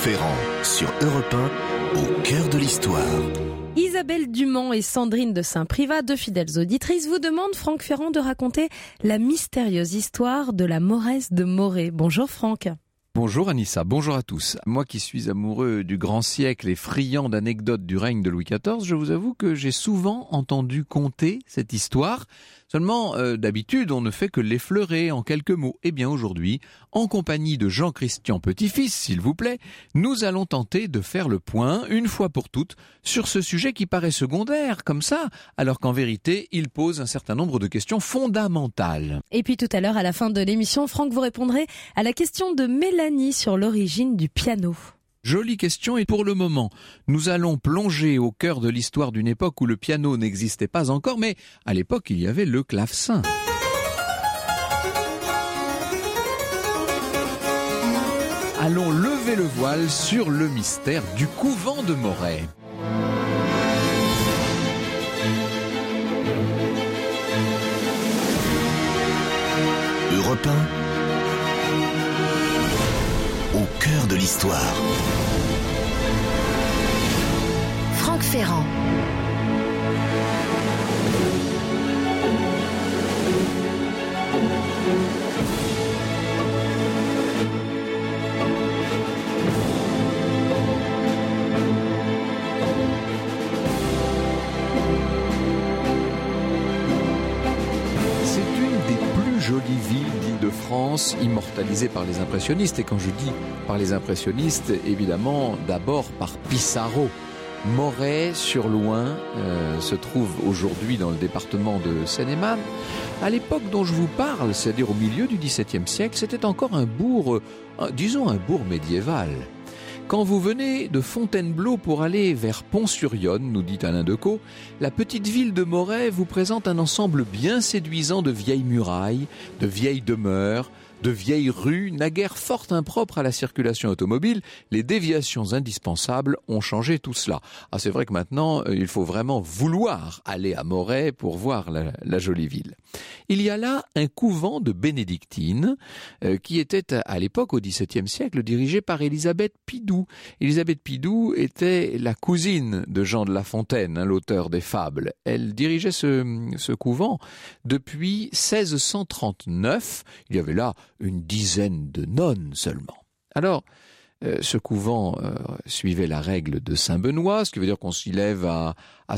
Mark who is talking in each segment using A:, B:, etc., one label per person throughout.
A: Ferrand, sur Europe 1, au cœur de l'histoire.
B: Isabelle Dumont et Sandrine de Saint-Privat, deux fidèles auditrices, vous demandent, Franck Ferrand, de raconter la mystérieuse histoire de la Mauresse de Morée. Bonjour Franck.
C: Bonjour Anissa, bonjour à tous. Moi qui suis amoureux du grand siècle et friand d'anecdotes du règne de Louis XIV, je vous avoue que j'ai souvent entendu conter cette histoire. Seulement, d'habitude, on ne fait que l'effleurer en quelques mots. Eh bien aujourd'hui, en compagnie de Jean-Christian Petit-Fils, s'il vous plaît, nous allons tenter de faire le point, une fois pour toutes, sur ce sujet qui paraît secondaire, comme ça, alors qu'en vérité, il pose un certain nombre de questions fondamentales.
B: Et puis tout à l'heure, à la fin de l'émission, Franck, vous répondrez à la question de Mélanie sur l'origine du piano.
C: Jolie question, et pour le moment, nous allons plonger au cœur de l'histoire d'une époque où le piano n'existait pas encore, mais à l'époque il y avait le clavecin. Allons lever le voile sur le mystère du couvent de Morée.
A: Europe 1, au cœur de l'histoire.
D: Franck Ferrand.
C: Jolie ville d'Île-de-France, immortalisée par les impressionnistes. Et quand je dis par les impressionnistes, évidemment, d'abord par Pissarro. Morée-sur-Loing se trouve aujourd'hui dans le département de Seine-et-Marne. À l'époque dont je vous parle, c'est-à-dire au milieu du XVIIe siècle, c'était encore un bourg, disons un bourg médiéval. Quand vous venez de Fontainebleau pour aller vers Pont-sur-Yonne, nous dit Alain Decaux, la petite ville de Morée vous présente un ensemble bien séduisant de vieilles murailles, de vieilles demeures, de vieilles rues, naguère fort impropres à la circulation automobile. Les déviations indispensables ont changé tout cela. Ah, c'est vrai que maintenant, il faut vraiment vouloir aller à Morée pour voir la jolie ville. Il y a là un couvent de bénédictines qui était à l'époque, au XVIIe siècle, dirigé par Élisabeth Pidoux. Élisabeth Pidoux était la cousine de Jean de La Fontaine, l'auteur des fables. Elle dirigeait ce couvent depuis 1639. Il y avait là une dizaine de nonnes seulement. Alors, ce couvent suivait la règle de Saint-Benoît, ce qui veut dire qu'on s'y lève à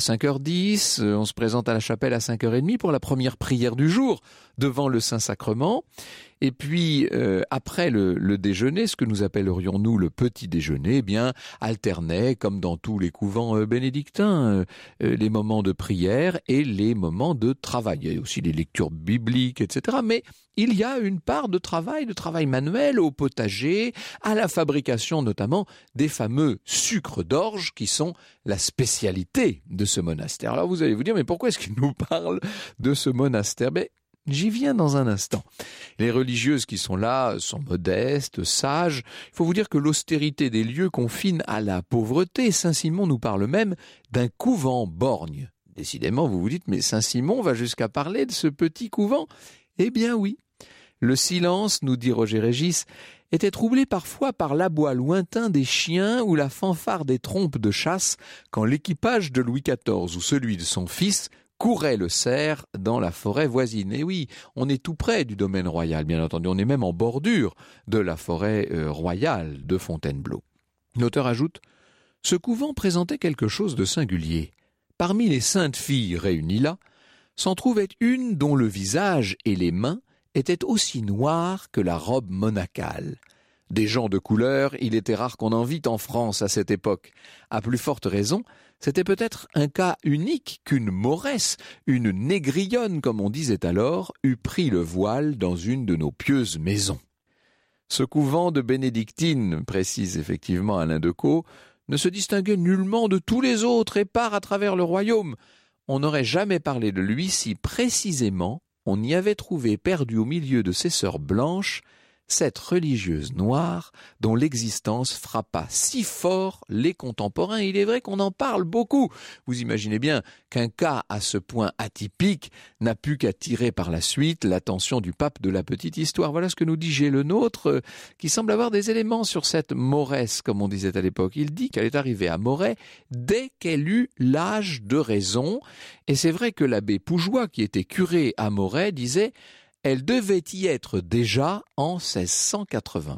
C: 5h10, on se présente à la chapelle à 5h30 pour la première prière du jour devant le Saint-Sacrement. Et puis, après le déjeuner, ce que nous appellerions nous le petit déjeuner, eh bien, alternait, comme dans tous les couvents bénédictins, les moments de prière et les moments de travail. Il y a aussi les lectures bibliques, etc. Mais il y a une part de travail manuel au potager, à la fabrication notamment des fameux sucres d'orge qui sont la spécialité de ce monastère. Alors vous allez vous dire, mais pourquoi est-ce qu'il nous parle de ce monastère ? J'y viens dans un instant. Les religieuses qui sont là sont modestes, sages. Il faut vous dire que l'austérité des lieux confine à la pauvreté. Saint-Simon nous parle même d'un couvent borgne. Décidément, vous vous dites, mais Saint-Simon va jusqu'à parler de ce petit couvent ? Eh bien oui. Le silence, nous dit Roger Régis, était troublé parfois par l'aboi lointain des chiens ou la fanfare des trompes de chasse quand l'équipage de Louis XIV ou celui de son fils courait le cerf dans la forêt voisine. Et oui, on est tout près du domaine royal, bien entendu. On est même en bordure de la forêt royale de Fontainebleau. L'auteur ajoute « Ce couvent présentait quelque chose de singulier. Parmi les saintes filles réunies là, s'en trouvait une dont le visage et les mains étaient aussi noirs que la robe monacale. Des gens de couleur, il était rare qu'on en vît en France à cette époque. À plus forte raison, c'était peut-être un cas unique qu'une mauresse, une négrillonne comme on disait alors, eût pris le voile dans une de nos pieuses maisons. » Ce couvent de bénédictines, précise effectivement Alain Decaux, ne se distinguait nullement de tous les autres épars à travers le royaume. On n'aurait jamais parlé de lui si précisément on y avait trouvé perdu au milieu de ses sœurs blanches cette religieuse noire dont l'existence frappa si fort les contemporains. Il est vrai qu'on en parle beaucoup. Vous imaginez bien qu'un cas à ce point atypique n'a pu qu'attirer par la suite l'attention du pape de la petite histoire. Voilà ce que nous dit G. Le Nôtre, qui semble avoir des éléments sur cette Moresse, comme on disait à l'époque. Il dit qu'elle est arrivée à Moret dès qu'elle eut l'âge de raison. Et c'est vrai que l'abbé Poujoie, qui était curé à Moret, disait « Elle devait y être déjà en 1680 ».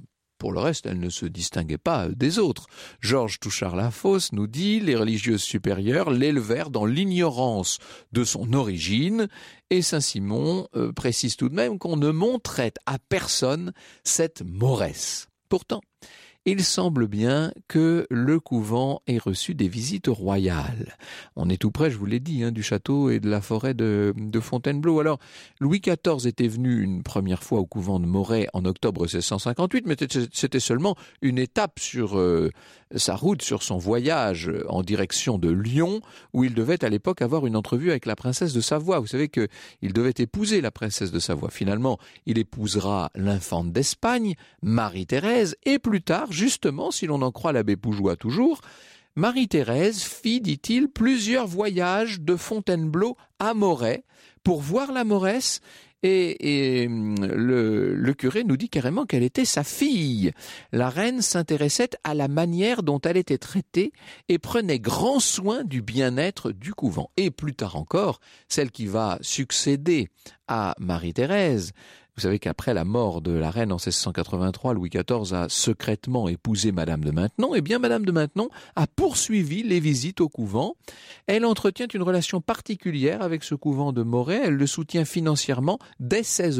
C: Pour le reste, elle ne se distinguait pas des autres. Georges Touchard-Lafosse nous dit « Les religieuses supérieures l'élevèrent dans l'ignorance de son origine » et Saint-Simon précise tout de même qu'on ne montrait à personne cette Moresse. Pourtant, il semble bien que le couvent ait reçu des visites royales. On est tout près, je vous l'ai dit, du château et de la forêt de Fontainebleau. Alors, Louis XIV était venu une première fois au couvent de Moret en octobre 1658, mais c'était seulement une étape sur sa route, sur son voyage en direction de Lyon, où il devait à l'époque avoir une entrevue avec la princesse de Savoie. Vous savez qu'il devait épouser la princesse de Savoie. Finalement, il épousera l'infante d'Espagne, Marie-Thérèse, et plus tard, justement, si l'on en croit l'abbé Poujoie toujours, Marie-Thérèse fit, dit-il, plusieurs voyages de Fontainebleau à Moret pour voir la Moresse. Et le curé nous dit carrément qu'elle était sa fille. La reine s'intéressait à la manière dont elle était traitée et prenait grand soin du bien-être du couvent. Et plus tard encore, celle qui va succéder à Marie-Thérèse. Vous savez qu'après la mort de la reine en 1683, Louis XIV a secrètement épousé Madame de Maintenon. Eh bien, Madame de Maintenon a poursuivi les visites au couvent. Elle entretient une relation particulière avec ce couvent de Moret. Elle le soutient financièrement dès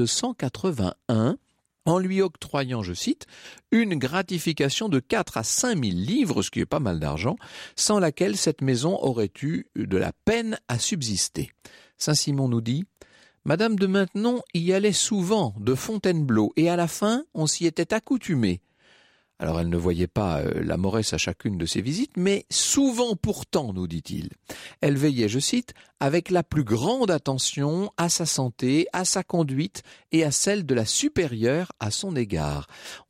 C: 1681. En lui octroyant, je cite, une gratification de 4 à 5 000 livres, ce qui est pas mal d'argent, sans laquelle cette maison aurait eu de la peine à subsister. Saint-Simon nous dit « Madame de Maintenon y allait souvent de Fontainebleau et à la fin, on s'y était accoutumé. Alors elle ne voyait pas la Moresse à chacune de ses visites, mais souvent pourtant, nous dit-il. Elle veillait, je cite, avec la plus grande attention à sa santé, à sa conduite et à celle de la supérieure à son égard.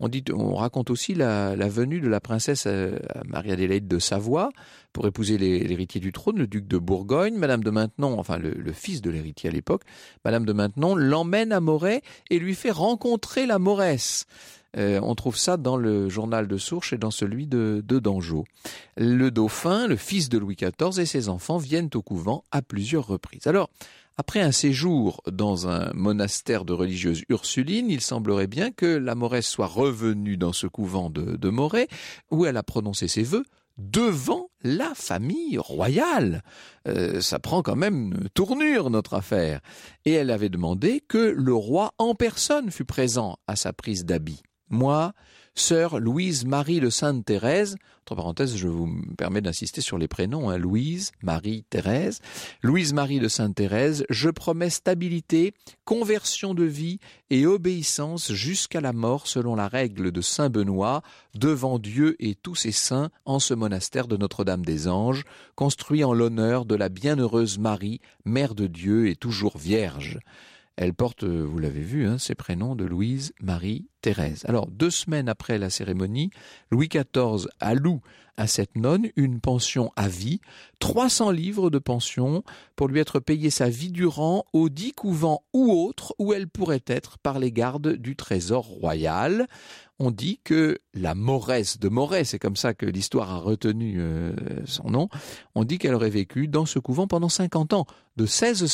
C: On raconte aussi la venue de la princesse Marie-Adélaïde de Savoie pour épouser l'héritier du trône, le duc de Bourgogne. Madame de Maintenon, enfin le fils de l'héritier à l'époque, Madame de Maintenon l'emmène à Moret et lui fait rencontrer la Moresse. On trouve ça dans le journal de Sourches et dans celui de Dangeau. Le dauphin, le fils de Louis XIV et ses enfants viennent au couvent à plusieurs reprises. Alors, après un séjour dans un monastère de religieuses ursulines, il semblerait bien que la Moresse soit revenue dans ce couvent de Moret, où elle a prononcé ses vœux devant la famille royale. Ça prend quand même une tournure, notre affaire. Et elle avait demandé que le roi en personne fût présent à sa prise d'habit. Moi, sœur Louise-Marie de Sainte-Thérèse, entre parenthèses, je vous permets d'insister sur les prénoms, Louise, Marie, Thérèse. Louise-Marie de Sainte-Thérèse, je promets stabilité, conversion de vie et obéissance jusqu'à la mort selon la règle de Saint-Benoît, devant Dieu et tous ses saints en ce monastère de Notre-Dame des Anges, construit en l'honneur de la bienheureuse Marie, Mère de Dieu et toujours Vierge. Elle porte, vous l'avez vu, ses prénoms de Louise, Marie, Thérèse. Alors, 2 semaines après la cérémonie, Louis XIV alloue à cette nonne une pension à vie, 300 livres de pension pour lui être payée sa vie durant aux 10 couvents ou autres où elle pourrait être par les gardes du trésor royal. On dit que la Moresse de Moret, c'est comme ça que l'histoire a retenu son nom, on dit qu'elle aurait vécu dans ce couvent pendant 50 ans, de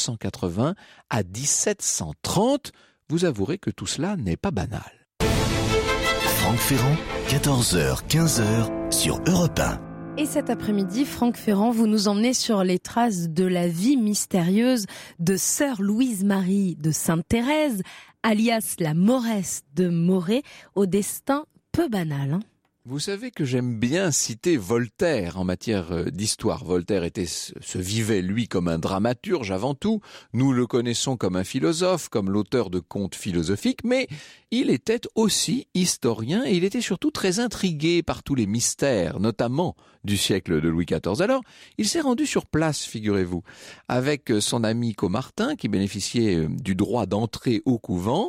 C: 1680 à 1730. Vous avouerez que tout cela n'est pas banal.
A: Franck Ferrand, 14h, 15h sur Europe 1.
B: Et cet après-midi, Franck Ferrand, vous nous emmenez sur les traces de la vie mystérieuse de sœur Louise-Marie de Sainte-Thérèse, alias la Moresse de Moret, au destin peu banal.
C: Vous savez que j'aime bien citer Voltaire en matière d'histoire. Voltaire se vivait, lui, comme un dramaturge avant tout. Nous le connaissons comme un philosophe, comme l'auteur de contes philosophiques, mais il était aussi historien et il était surtout très intrigué par tous les mystères, notamment du siècle de Louis XIV. Alors, il s'est rendu sur place, figurez-vous, avec son ami Caumartin, qui bénéficiait du droit d'entrer au couvent.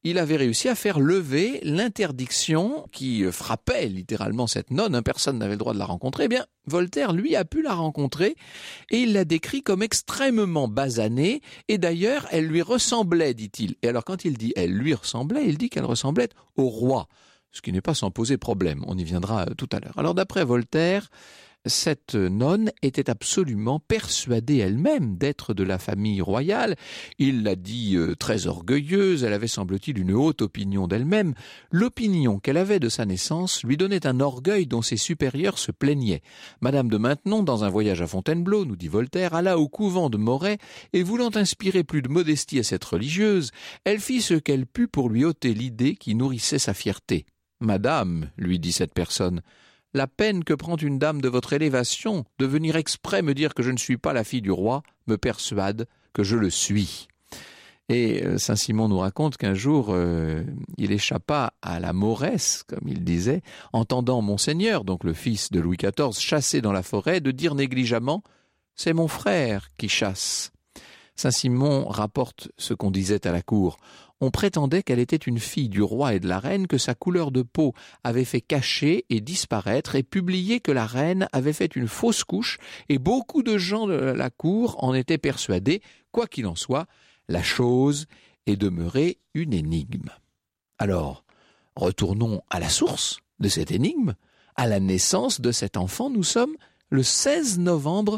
C: il avait réussi à faire lever l'interdiction qui frappait littéralement cette nonne, personne n'avait le droit de la rencontrer. Eh bien, Voltaire, lui, a pu la rencontrer et il l'a décrit comme extrêmement basanée et d'ailleurs, elle lui ressemblait, dit-il. Et alors, quand il dit « elle lui ressemblait », il dit qu'elle ressemblait au roi, ce qui n'est pas sans poser problème, on y viendra tout à l'heure. Alors, d'après Voltaire, cette nonne était absolument persuadée elle-même d'être de la famille royale. Il l'a dit très orgueilleuse, elle avait semble-t-il une haute opinion d'elle-même. L'opinion qu'elle avait de sa naissance lui donnait un orgueil dont ses supérieurs se plaignaient. Madame de Maintenon, dans un voyage à Fontainebleau, nous dit Voltaire, alla au couvent de Moret et voulant inspirer plus de modestie à cette religieuse, elle fit ce qu'elle put pour lui ôter l'idée qui nourrissait sa fierté. « Madame, lui dit cette personne, la peine que prend une dame de votre élévation de venir exprès me dire que je ne suis pas la fille du roi me persuade que je le suis. » Et Saint-Simon nous raconte qu'un jour, il échappa à la mauresse, comme il disait, entendant Monseigneur, donc le fils de Louis XIV, chasser dans la forêt, de dire négligemment « C'est mon frère qui chasse ». Saint-Simon rapporte ce qu'on disait à la cour. On prétendait qu'elle était une fille du roi et de la reine, que sa couleur de peau avait fait cacher et disparaître, et publié que la reine avait fait une fausse couche, et beaucoup de gens de la cour en étaient persuadés. Quoi qu'il en soit, la chose est demeurée une énigme. Alors, retournons à la source de cette énigme, à la naissance de cet enfant. Nous sommes le 16 novembre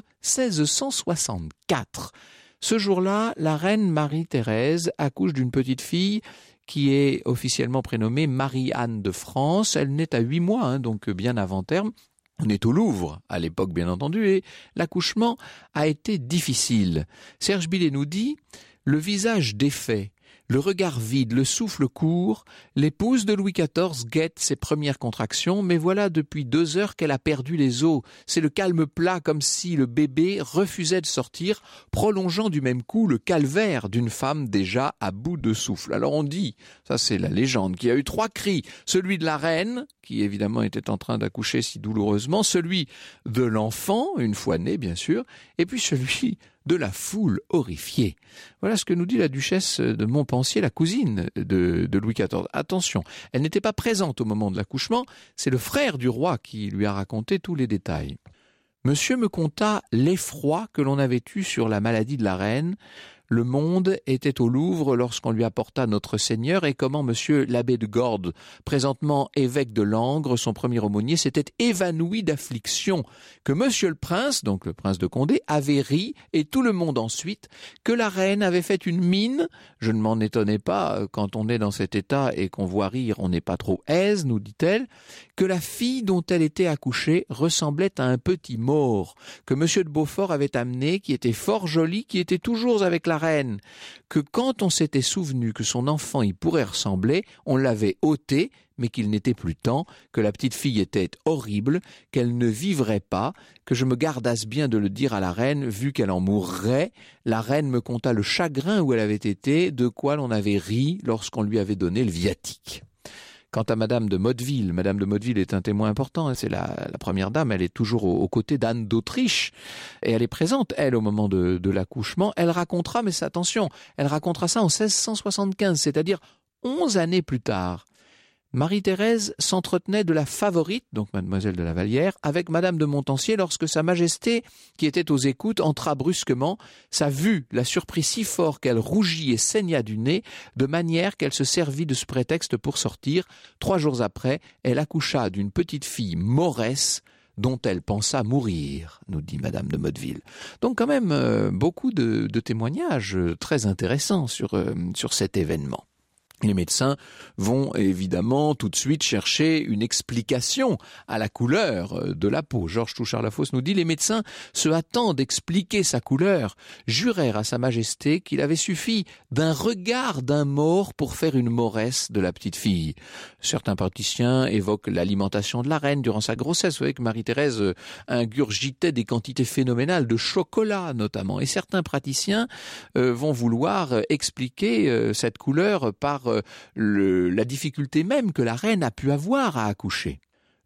C: 1664. Ce jour-là, la reine Marie-Thérèse accouche d'une petite fille qui est officiellement prénommée Marie-Anne de France. Elle naît à 8 mois, donc bien avant terme. On est au Louvre, à l'époque bien entendu, et l'accouchement a été difficile. Serge Billet nous dit « Le visage défait, le regard vide, le souffle court, l'épouse de Louis XIV guette ses premières contractions, mais voilà depuis 2 heures qu'elle a perdu les os. C'est le calme plat comme si le bébé refusait de sortir, prolongeant du même coup le calvaire d'une femme déjà à bout de souffle. » Alors on dit, ça c'est la légende, qu'il y a eu 3 cris, celui de la reine, qui évidemment était en train d'accoucher si douloureusement, celui de l'enfant, une fois né bien sûr, et puis celui de la foule horrifiée. Voilà ce que nous dit la duchesse de Montpensier, la cousine de Louis XIV. Attention, elle n'était pas présente au moment de l'accouchement, c'est le frère du roi qui lui a raconté tous les détails. Monsieur me conta l'effroi que l'on avait eu sur la maladie de la reine. Le monde était au Louvre lorsqu'on lui apporta notre Seigneur et comment monsieur l'abbé de Gordes, présentement évêque de Langres, son premier aumônier, s'était évanoui d'affliction, que monsieur le prince, donc le prince de Condé, avait ri et tout le monde ensuite, que la reine avait fait une mine, je ne m'en étonnais pas, quand on est dans cet état et qu'on voit rire, on n'est pas trop aise, nous dit-elle, que la fille dont elle était accouchée ressemblait à un petit maure, que monsieur de Beaufort avait amené, qui était fort joli, qui était toujours avec la reine, que quand on s'était souvenu que son enfant y pourrait ressembler, on l'avait ôté, mais qu'il n'était plus temps, que la petite fille était horrible, qu'elle ne vivrait pas, que je me gardasse bien de le dire à la reine, vu qu'elle en mourrait. La reine me conta le chagrin où elle avait été, de quoi l'on avait ri lorsqu'on lui avait donné le viatique. Quant à Madame de Motteville est un témoin important, c'est la première dame, elle est toujours aux côtés d'Anne d'Autriche, et elle est présente, elle, au moment de l'accouchement. Elle racontera, mais attention, elle racontera ça en 1675, c'est-à-dire 11 années plus tard. Marie-Thérèse s'entretenait de la favorite, donc mademoiselle de la Vallière, avec madame de Montpensier lorsque sa majesté, qui était aux écoutes, entra brusquement. Sa vue la surprit si fort qu'elle rougit et saigna du nez, de manière qu'elle se servit de ce prétexte pour sortir. 3 jours après, elle accoucha d'une petite fille mauresse, dont elle pensa mourir, nous dit madame de Motteville. Donc quand même beaucoup de témoignages très intéressants sur cet événement. Les médecins vont évidemment tout de suite chercher une explication à la couleur de la peau. Georges Touchard-Lafosse nous dit « Les médecins se hâtant d'expliquer sa couleur, jurèrent à sa majesté qu'il avait suffi d'un regard d'un maure pour faire une mauresse de la petite fille. » Certains praticiens évoquent l'alimentation de la reine durant sa grossesse. Vous voyez que Marie-Thérèse ingurgitait des quantités phénoménales de chocolat notamment. Et certains praticiens vont vouloir expliquer cette couleur par la difficulté même que la reine a pu avoir à accoucher.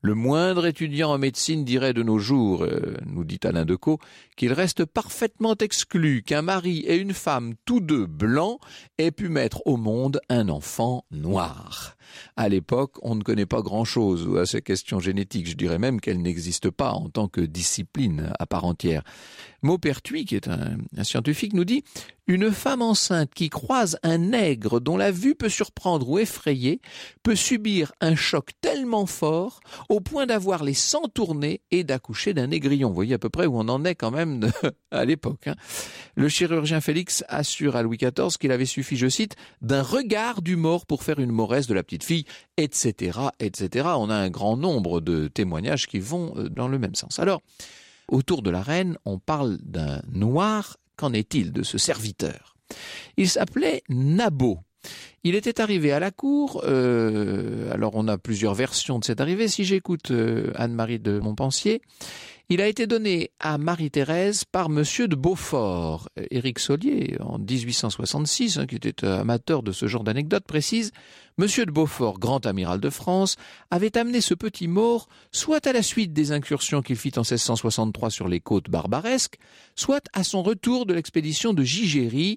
C: Le moindre étudiant en médecine dirait de nos jours, nous dit Alain Decaux, qu'il reste parfaitement exclu qu'un mari et une femme, tous deux blancs, aient pu mettre au monde un enfant noir. À l'époque, on ne connaît pas grand-chose à ces questions génétiques. Je dirais même qu'elles n'existent pas en tant que discipline à part entière. Maupertuis, qui est un scientifique, nous dit « Une femme enceinte qui croise un nègre dont la vue peut surprendre ou effrayer peut subir un choc tellement fort au point d'avoir les sangs tournés et d'accoucher d'un négrillon. » Vous voyez à peu près où on en est quand même à l'époque. Le chirurgien Félix assure à Louis XIV qu'il avait suffi, je cite, « d'un regard du mort pour faire une mauresse de la petite fille, etc., etc. » On a un grand nombre de témoignages qui vont dans le même sens. Alors, autour de la reine, on parle d'un noir. Qu'en est-il de ce serviteur? Il s'appelait Nabeau. Il était arrivé à la cour, alors on a plusieurs versions de cette arrivée. Si j'écoute Anne-Marie de Montpensier, il a été donné à Marie-Thérèse par Monsieur de Beaufort. Éric Solier, en 1866, qui était amateur de ce genre d'anecdotes, précise « Monsieur de Beaufort, grand amiral de France, avait amené ce petit Maure soit à la suite des incursions qu'il fit en 1663 sur les côtes barbaresques, soit à son retour de l'expédition de Gigéry,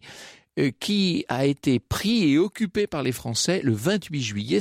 C: qui a été pris et occupé par les Français le 28 juillet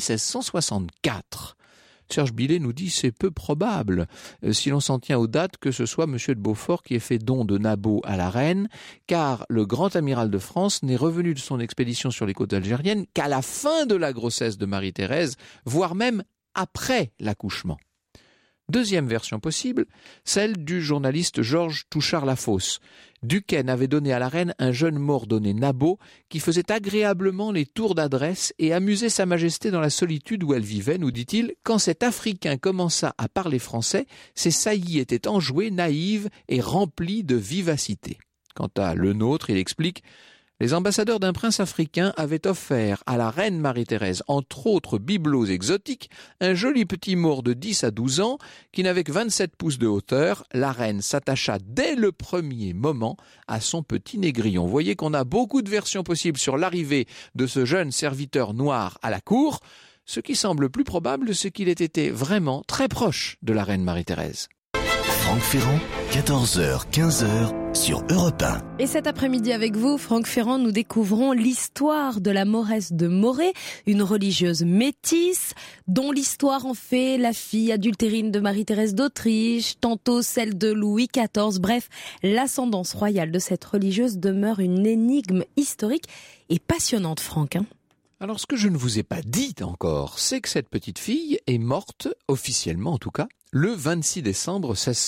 C: 1664. Serge Billet nous dit c'est peu probable, si l'on s'en tient aux dates, que ce soit M. de Beaufort qui ait fait don de Nabeau à la reine, car le grand amiral de France n'est revenu de son expédition sur les côtes algériennes qu'à la fin de la grossesse de Marie-Thérèse, voire même après l'accouchement. Deuxième version possible, celle du journaliste Georges Touchard-Lafosse. Duquesne avait donné à la reine un jeune Maure donné Nabeau qui faisait agréablement les tours d'adresse et amusait sa majesté dans la solitude où elle vivait, nous dit-il. Quand cet Africain commença à parler français, ses saillies étaient enjouées, naïves et remplies de vivacité. Quant à le nôtre, il explique: les ambassadeurs d'un prince africain avaient offert à la reine Marie-Thérèse, entre autres bibelots exotiques, un joli petit Maure de 10 à 12 ans qui n'avait que 27 pouces de hauteur. La reine s'attacha dès le premier moment à son petit négrillon. Vous voyez qu'on a beaucoup de versions possibles sur l'arrivée de ce jeune serviteur noir à la cour. Ce qui semble plus probable, c'est qu'il ait été vraiment très proche de la reine Marie-Thérèse.
A: Franck Ferrand, 14h, 15h sur Europe 1.
B: Et cet après-midi avec vous, Franck Ferrand, nous découvrons l'histoire de la Mauresse de Morée, une religieuse métisse, dont l'histoire en fait la fille adultérine de Marie-Thérèse d'Autriche, tantôt celle de Louis XIV. Bref, l'ascendance royale de cette religieuse demeure une énigme historique et passionnante, Franck.
C: Alors, ce que je ne vous ai pas dit encore, c'est que cette petite fille est morte, officiellement en tout cas, le 26 décembre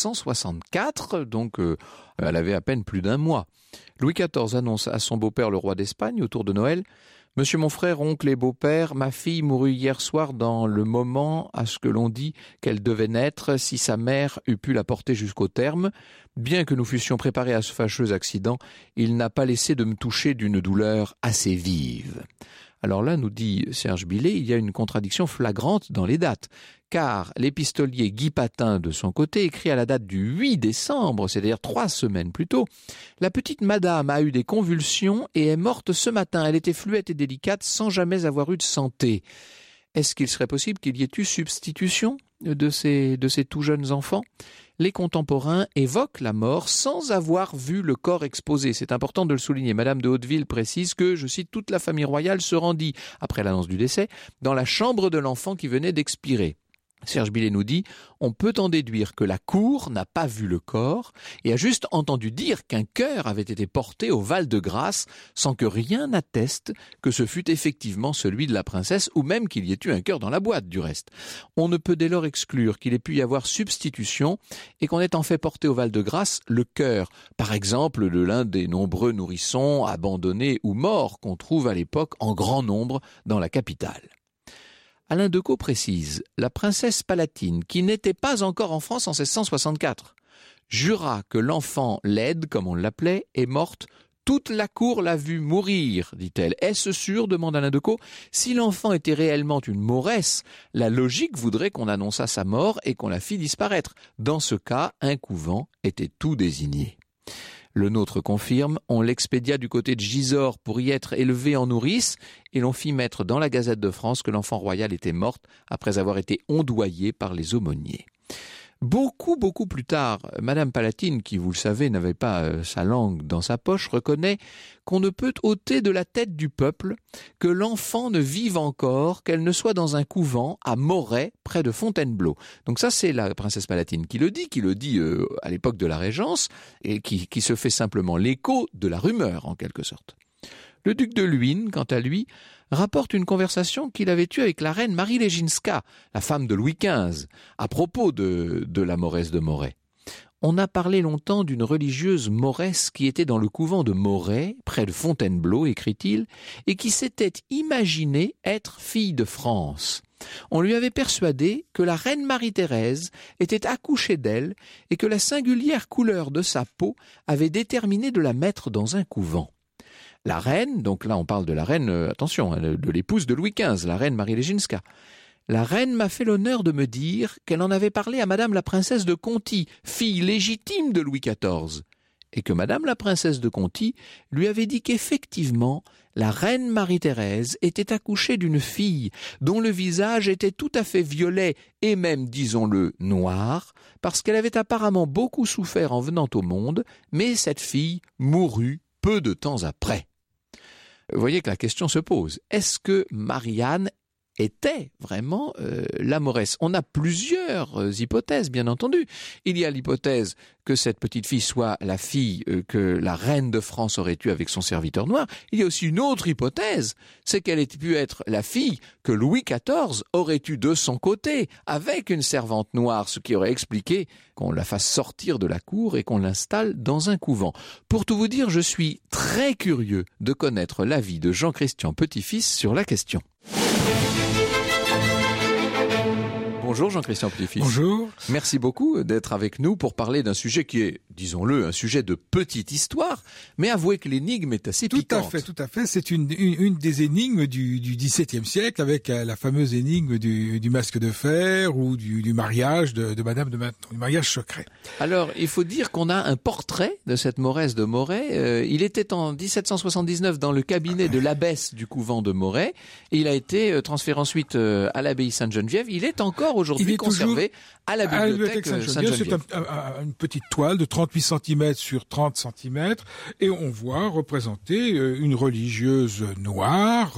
C: 1664, donc elle avait à peine plus d'un mois. Louis XIV annonce à son beau-père le roi d'Espagne autour de Noël: « Monsieur mon frère, oncle et beau-père, ma fille mourut hier soir dans le moment à ce que l'on dit qu'elle devait naître si sa mère eût pu la porter jusqu'au terme. Bien que nous fussions préparés à ce fâcheux accident, il n'a pas laissé de me toucher d'une douleur assez vive. » Alors là, nous dit Serge Billet, il y a une contradiction flagrante dans les dates, car l'épistolier Guy Patin, de son côté, écrit à la date du 8 décembre, c'est-à-dire 3 semaines plus tôt: « La petite madame a eu des convulsions et est morte ce matin. Elle était fluette et délicate sans jamais avoir eu de santé. » Est-ce qu'il serait possible qu'il y ait eu substitution de ces tout jeunes enfants ? Les contemporains évoquent la mort sans avoir vu le corps exposé. C'est important de le souligner. Madame de Hauteville précise que, je cite, « toute la famille royale se rendit, après l'annonce du décès, dans la chambre de l'enfant qui venait d'expirer. » Serge Billet nous dit « On peut en déduire que la cour n'a pas vu le corps et a juste entendu dire qu'un cœur avait été porté au Val-de-Grâce sans que rien n'atteste que ce fût effectivement celui de la princesse ou même qu'il y ait eu un cœur dans la boîte du reste. On ne peut dès lors exclure qu'il ait pu y avoir substitution et qu'on ait en fait porté au Val-de-Grâce le cœur, par exemple de l'un des nombreux nourrissons abandonnés ou morts qu'on trouve à l'époque en grand nombre dans la capitale. » Alain Decaux précise « La princesse palatine, qui n'était pas encore en France en 1664, jura que l'enfant laide, comme on l'appelait, est morte. Toute la cour l'a vue mourir, dit-elle. Est-ce sûr, demande Alain Decaux. Si l'enfant était réellement une mauresse, la logique voudrait qu'on annonçât sa mort et qu'on la fît disparaître. Dans ce cas, un couvent était tout désigné. » Le nôtre confirme, on l'expédia du côté de Gisors pour y être élevé en nourrice et l'on fit mettre dans la Gazette de France que l'enfant royal était morte après avoir été ondoyée par les aumôniers. Beaucoup plus tard, Madame Palatine, qui, vous le savez, n'avait pas sa langue dans sa poche, reconnaît qu'on ne peut ôter de la tête du peuple que l'enfant ne vive encore, qu'elle ne soit dans un couvent à Moret, près de Fontainebleau. Donc ça, c'est la princesse Palatine qui le dit à l'époque de la Régence, et qui se fait simplement l'écho de la rumeur, en quelque sorte. Le duc de Luynes, quant à lui, rapporte une conversation qu'il avait eue avec la reine Marie Leginska, la femme de Louis XV, à propos de la Moresse de Moret. On a parlé longtemps d'une religieuse moresse qui était dans le couvent de Moret, près de Fontainebleau, écrit-il, et qui s'était imaginée être fille de France. On lui avait persuadé que la reine Marie-Thérèse était accouchée d'elle et que la singulière couleur de sa peau avait déterminé de la mettre dans un couvent. La reine, donc là on parle de la reine, de l'épouse de Louis XV, la reine Marie Leginska. La reine m'a fait l'honneur de me dire qu'elle en avait parlé à Madame la princesse de Conti, fille légitime de Louis XIV, et que Madame la princesse de Conti lui avait dit qu'effectivement, la reine Marie-Thérèse était accouchée d'une fille dont le visage était tout à fait violet et même, disons-le, noir, parce qu'elle avait apparemment beaucoup souffert en venant au monde, mais cette fille mourut peu de temps après. Vous voyez que la question se pose. Est-ce que Marianne était vraiment la Moresse? On a plusieurs hypothèses, bien entendu. Il y a l'hypothèse que cette petite fille soit la fille que la reine de France aurait eue avec son serviteur noir. Il y a aussi une autre hypothèse, c'est qu'elle ait pu être la fille que Louis XIV aurait eue de son côté, avec une servante noire, ce qui aurait expliqué qu'on la fasse sortir de la cour et qu'on l'installe dans un couvent. Pour tout vous dire, je suis très curieux de connaître l'avis de Jean-Christian Petit-Fils sur la question. Bonjour Jean-Christian Petit-Fils.
E: Bonjour.
C: Merci beaucoup d'être avec nous pour parler d'un sujet qui est, disons-le, un sujet de petite histoire, mais avouez que l'énigme est assez piquante.
E: Tout à fait. C'est une des énigmes du XVIIe siècle, avec la fameuse énigme du masque de fer ou du mariage de Madame de Maintenon, du mariage secret.
C: Alors, il faut dire qu'on a un portrait de cette Moresse de Moret. Il était en 1779 dans le cabinet de l'abbesse du couvent de Moret, et il a été transféré ensuite à l'abbaye Sainte-Geneviève. Il est encore aujourd'hui conservé à la bibliothèque Sainte-Geneviève.
E: C'est une petite toile de 38 cm sur 30 cm et on voit représenter une religieuse noire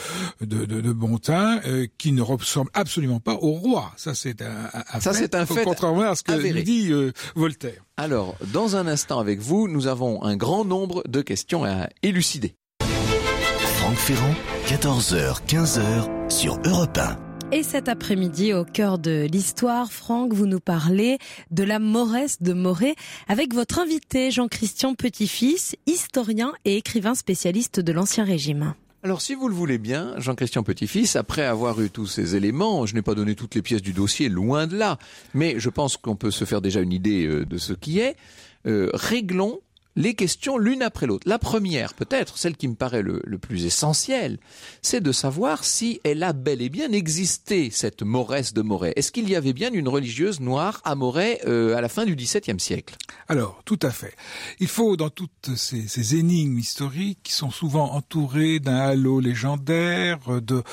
E: de bon teint qui ne ressemble absolument pas au roi. Ça c'est un fait, contrairement à ce que dit Voltaire.
C: Alors, dans un instant avec vous, nous avons un grand nombre de questions à élucider.
A: Franck Ferrand, 14h, 15h sur Europe 1.
B: Et cet après-midi, au cœur de l'histoire, Franck, vous nous parlez de la Moresse de Moret avec votre invité Jean-Christian Petit-Fils, historien et écrivain spécialiste de l'Ancien Régime.
C: Alors, si vous le voulez bien, Jean-Christian Petit-Fils, après avoir eu tous ces éléments, je n'ai pas donné toutes les pièces du dossier, loin de là, mais je pense qu'on peut se faire déjà une idée de ce qui est. Réglons les questions l'une après l'autre. La première, peut-être, celle qui me paraît le plus essentiel, c'est de savoir si elle a bel et bien existé, cette Moresse de Moret. Est-ce qu'il y avait bien une religieuse noire à Moret à la fin du XVIIe siècle?
E: Alors, tout à fait. Il faut, dans toutes ces énigmes historiques, qui sont souvent entourées d'un halo légendaire, de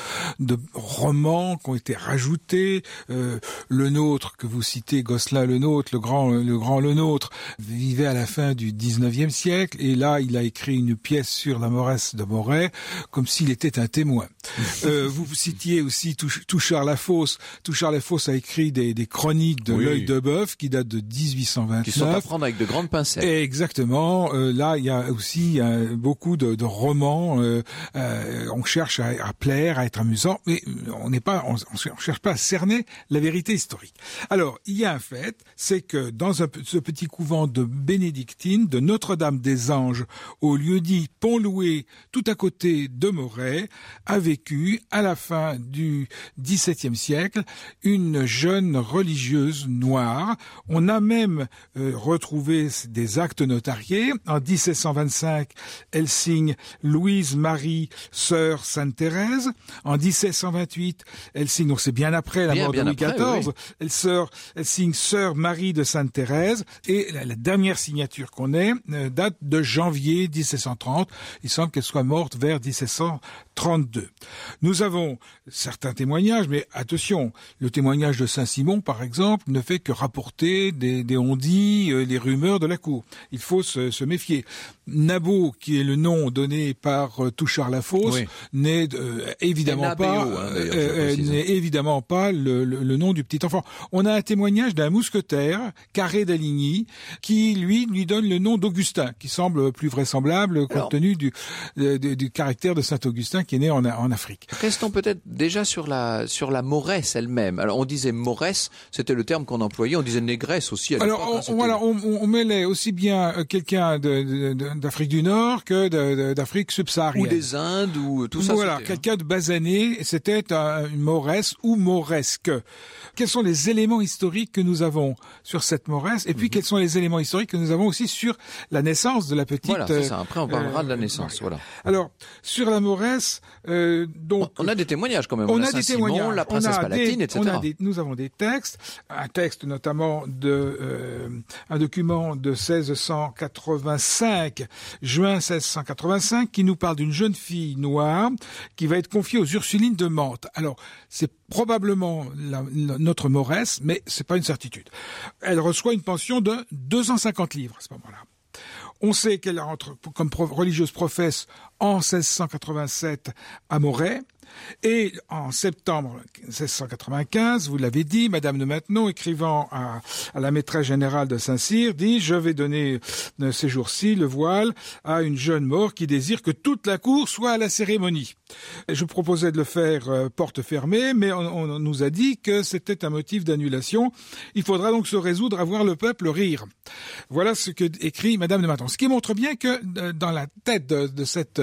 E: romans qui ont été rajoutés, Le Nôtre, que vous citez, Gosselin Le Nôtre, le grand Le Nôtre, vivait à la fin du XIXe siècle, et là, il a écrit une pièce sur la Moresse de Moret, comme s'il était un témoin. Vous citiez aussi Touchard Lafosse. Touchard Lafosse a écrit des chroniques de l'œil de bœuf qui datent de 1829.
C: Qui sont à prendre avec de grandes pincettes.
E: Exactement. Là, il y a aussi beaucoup de romans. On cherche à plaire, à être amusant, mais on cherche pas à cerner la vérité historique. Alors, il y a un fait, c'est que dans ce petit couvent de bénédictines, de Notre-Dame des Anges, au lieu-dit Pont-Loué, tout à côté de Moret, a vécu, à la fin du XVIIe siècle, une jeune religieuse noire. On a même retrouvé des actes notariés. En 1725, elle signe Louise Marie, sœur Sainte-Thérèse. En 1728, elle signe, donc c'est bien après la mort de Louis XIV, elle signe sœur Marie de Sainte-Thérèse. Et la dernière signature qu'on ait, date de janvier 1730. Il semble qu'elle soit morte vers 1732. Nous avons certains témoignages, mais attention, le témoignage de Saint-Simon, par exemple, ne fait que rapporter des on-dit, les rumeurs de la cour. Il faut se méfier. Nabeau, qui est le nom donné par Touchard La Fosse, n'est évidemment pas le nom du petit enfant. On a un témoignage d'un mousquetaire, Carré d'Aligny, qui lui donne le nom d'Augustin, qui semble plus vraisemblable compte tenu du caractère de Saint-Augustin qui est né en Afrique.
C: Restons peut-être déjà sur la Mauresse elle-même. Alors on disait Mauresse, c'était le terme qu'on employait, on disait négresse aussi à l'époque.
E: Alors on mêlait aussi bien quelqu'un d'Afrique du Nord que d'Afrique subsaharienne.
C: Ou des Indes, ou tout ça.
E: Voilà, quelqu'un de basané, c'était une Mauresse ou mauresque. Quels sont les éléments historiques que nous avons sur cette Mauresse, et puis quels sont les éléments historiques que nous avons aussi sur la naissance de la petite...
C: Voilà, c'est ça. Après, on parlera de la naissance, voilà.
E: Alors, sur la Mauresse, donc...
C: On a des témoignages quand même.
E: On a des témoignages.
C: La princesse Palatine, etc.
E: Nous avons des textes, un texte notamment un document de 1685, juin 1685, qui nous parle d'une jeune fille noire qui va être confiée aux Ursulines de Mantes. Alors, c'est probablement notre Mauresse, mais c'est pas une certitude. Elle reçoit une pension de 250 livres à ce moment-là. On sait qu'elle rentre comme religieuse professe en 1687 à Moret. Et en septembre 1695, vous l'avez dit, Madame de Maintenon, écrivant à la maîtresse générale de Saint-Cyr, dit « Je vais donner ces jours-ci le voile à une jeune mort qui désire que toute la cour soit à la cérémonie. » Je proposais de le faire porte fermée, mais on nous a dit que c'était un motif d'annulation. Il faudra donc se résoudre à voir le peuple rire. Voilà ce que écrit Madame de Maintenon. Ce qui montre bien que dans la tête de cette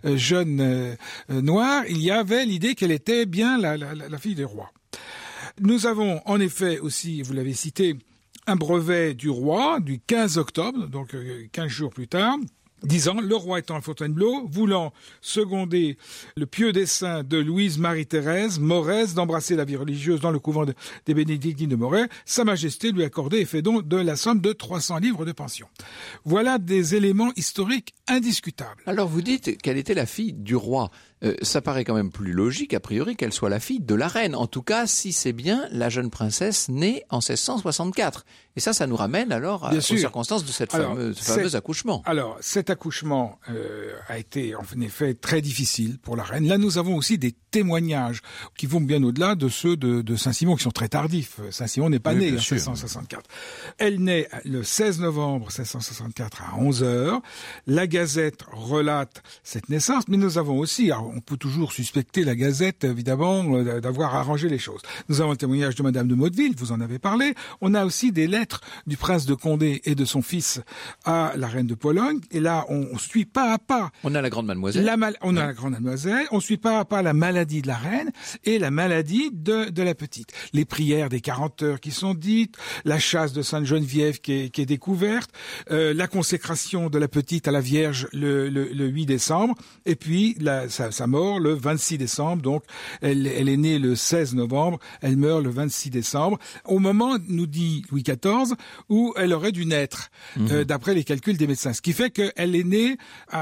E: jeune noire, il y avait l'idée qu'elle était bien la fille des rois. Nous avons en effet aussi, vous l'avez cité, un brevet du roi du 15 octobre, donc 15 jours plus tard, disant « Le roi étant à Fontainebleau, voulant seconder le pieux dessein de Louise Marie-Thérèse, Mauresse, d'embrasser la vie religieuse dans le couvent des Bénédictines de Moret, Sa Majesté lui accordait et fait don de la somme de 300 livres de pension. » Voilà des éléments historiques indiscutables.
C: Alors vous dites qu'elle était la fille du roi. Ça paraît quand même plus logique, a priori, qu'elle soit la fille de la reine. En tout cas, si c'est bien la jeune princesse née en 1664. Et ça nous ramène alors aux circonstances de cette fameuse accouchement.
E: Alors, cet accouchement a été en effet très difficile pour la reine. Là, nous avons aussi des témoignages qui vont bien au-delà de ceux de Saint-Simon, qui sont très tardifs. Saint-Simon n'est pas né en 1664. Elle naît le 16 novembre 1664 à 11h. La Gazette relate cette naissance, mais nous avons aussi... on peut toujours suspecter la Gazette, évidemment, d'avoir arrangé les choses. Nous avons le témoignage de Madame de Motteville, vous en avez parlé. On a aussi des lettres du prince de Condé et de son fils à la reine de Pologne. Et là, on suit pas à pas.
C: On a la grande mademoiselle.
E: On a la grande mademoiselle. On suit pas à pas la maladie de la reine et la maladie de la petite. Les prières des 40 heures qui sont dites, la chasse de Sainte-Geneviève qui est découverte, la consécration de la petite à la Vierge le 8 décembre, et puis sa mort le 26 décembre, donc elle est née le 16 novembre, elle meurt le 26 décembre, au moment, nous dit Louis XIV, où elle aurait dû naître, d'après les calculs des médecins. Ce qui fait qu'elle est née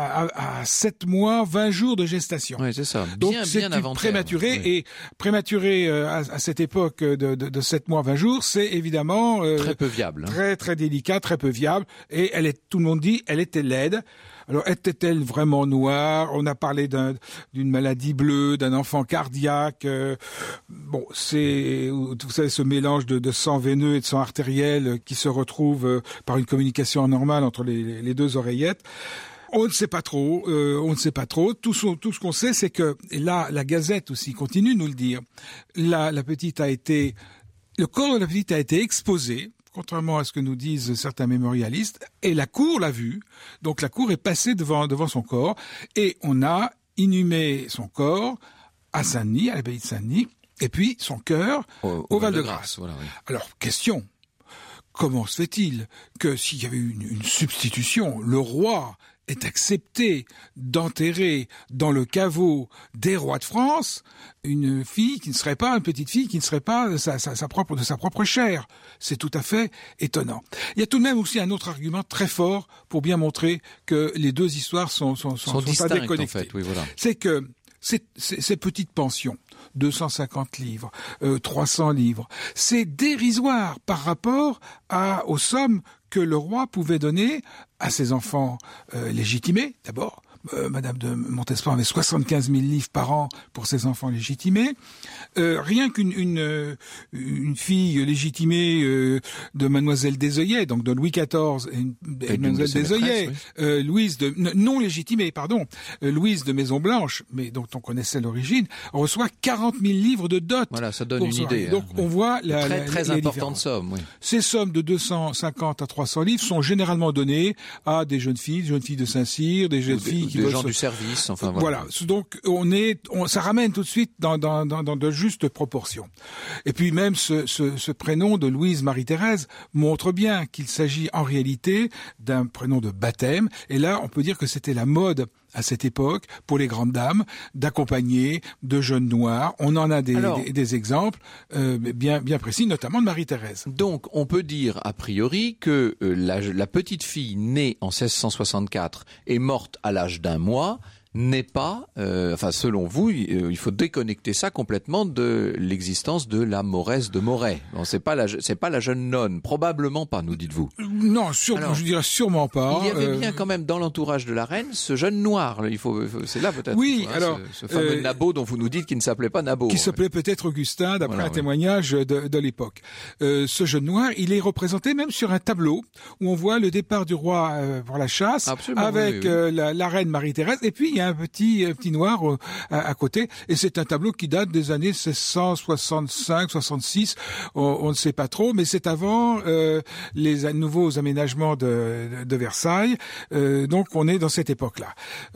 E: à 7 mois, 20 jours de gestation.
C: Oui, c'est ça.
E: Donc c'est prématuré, et prématuré à cette époque de 7 mois, 20 jours, c'est évidemment
C: très peu viable.
E: Très, très délicat, très peu viable, et tout le monde dit, elle était laide. Alors, était-elle vraiment noire? On a parlé d'une maladie bleue, d'un enfant cardiaque. Bon, c'est, vous savez, ce mélange de sang veineux et de sang artériel qui se retrouve par une communication anormale entre les deux oreillettes. On ne sait pas trop, Tout ce qu'on sait, c'est que, et là, la Gazette aussi continue de nous le dire, le corps de la petite a été exposé, contrairement à ce que nous disent certains mémorialistes, et la cour l'a vu. Donc la cour est passée devant son corps, et on a inhumé son corps à Saint-Denis, à l'abbaye de Saint-Denis, et puis son cœur au Val-de-Grâce.
C: Voilà, oui.
E: Alors, question, comment se fait-il que s'il y avait eu une substitution, le roi ait accepté d'enterrer dans le caveau des rois de France une fille qui ne serait pas, une petite fille qui ne serait pas de sa propre chair. C'est tout à fait étonnant. Il y a tout de même aussi un autre argument très fort pour bien montrer que les deux histoires sont
C: distinctes,
E: déconnectées.
C: En fait. Oui, voilà.
E: C'est que ces petites pensions, 250 livres, 300 livres, c'est dérisoire par rapport aux sommes que le roi pouvait donner à ses enfants légitimés, d'abord. Madame de Montespan avait 75 000 livres par an pour ses enfants légitimés. Rien qu'une fille légitimée de Mademoiselle Desœillets, donc de Louis XIV et Mademoiselle Desœillets, oui. Louise de non légitimée, pardon, Louise de Maison Blanche, mais dont on connaissait l'origine, reçoit 40 000 livres de dot.
C: Voilà, ça donne une idée.
E: Donc on voit
C: très importante somme. Oui.
E: Ces sommes de 250 à 300 livres sont généralement données à des jeunes filles de Saint-Cyr, des jeunes filles
C: des gens du service, enfin
E: voilà. Donc ça ramène tout de suite dans de justes proportions. Et puis même ce prénom de Louise Marie-Thérèse montre bien qu'il s'agit en réalité d'un prénom de baptême. Et là, on peut dire que c'était la mode à cette époque, pour les grandes dames, d'accompagner de jeunes noirs. On en a des exemples bien précis, notamment de Marie-Thérèse.
C: Donc, on peut dire a priori que la petite fille née en 1664 et morte à l'âge d'un mois n'est pas, selon vous, il faut déconnecter ça complètement de l'existence de la Mauresse de Moret. Bon, c'est pas la jeune nonne, probablement pas, nous dites-vous.
E: Non, je dirais sûrement pas.
C: Il y avait bien quand même dans l'entourage de la reine ce jeune noir. C'est là peut-être.
E: Oui,
C: ce fameux Nabeau dont vous nous dites qu'il ne s'appelait pas Nabeau.
E: Qui s'appelait peut-être Augustin, d'après un témoignage de l'époque. Ce jeune noir, il est représenté même sur un tableau où on voit le départ du roi pour la chasse. Absolument, avec la reine Marie-Thérèse, et puis il y a un petit noir à côté, et c'est un tableau qui date des années 1665-66, on ne sait pas trop, mais c'est avant les nouveaux aménagements de Versailles, donc on est dans cette époque-là.